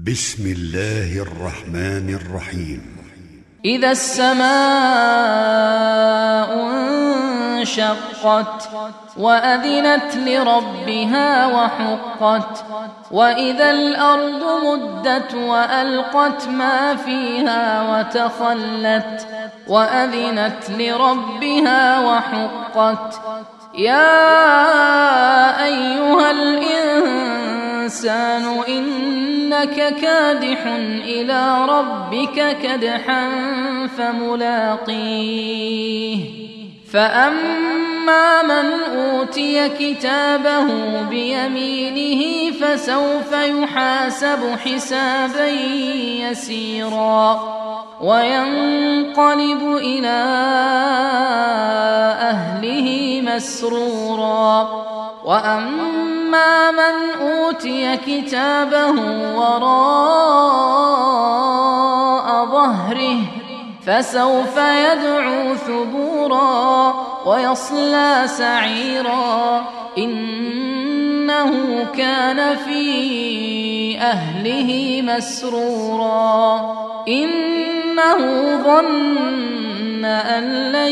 بسم الله الرحمن الرحيم. إذا السماء انشقت وأذنت لربها وحقت وإذا الأرض مدت وألقت ما فيها وتخلت وأذنت لربها وحقت يا أيها الإنسان إنك كادح إلى ربك كدحا فملاقيه فأما من أوتي كتابه بيمينه فسوف يحاسب حسابا يسيرا وينقلب إلى أهله مسرورا وأما من أوتي كتابه وراء ظهره فسوف يدعو ثبورا ويصلى سعيرا إنه كان في أهله مسرورا إنه ظن أن لن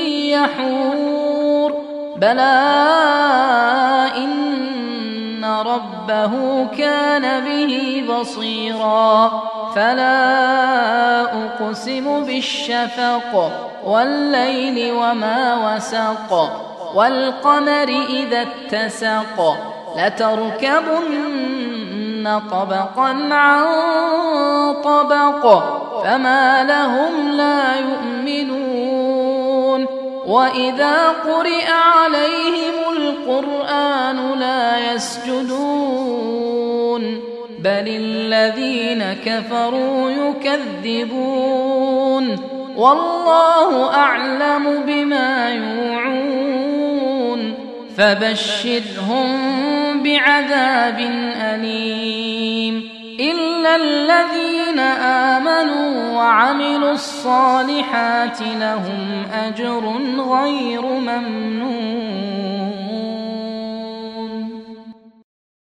يحور بلى إن ربه كان به بصيرا فلا أقسم بالشفق والليل وما وسق والقمر إذا اتسق لتركبن طبقا عن طبق فما لهم لا يؤمنون وإذا قرئ عليهم القرآن لا يسجدون بل الذين كفروا يكذبون والله أعلم بما يوعون فبشرهم بعذاب أليم إلا الذين آمنوا وعملوا الصالحات لهم أجر غير ممنون.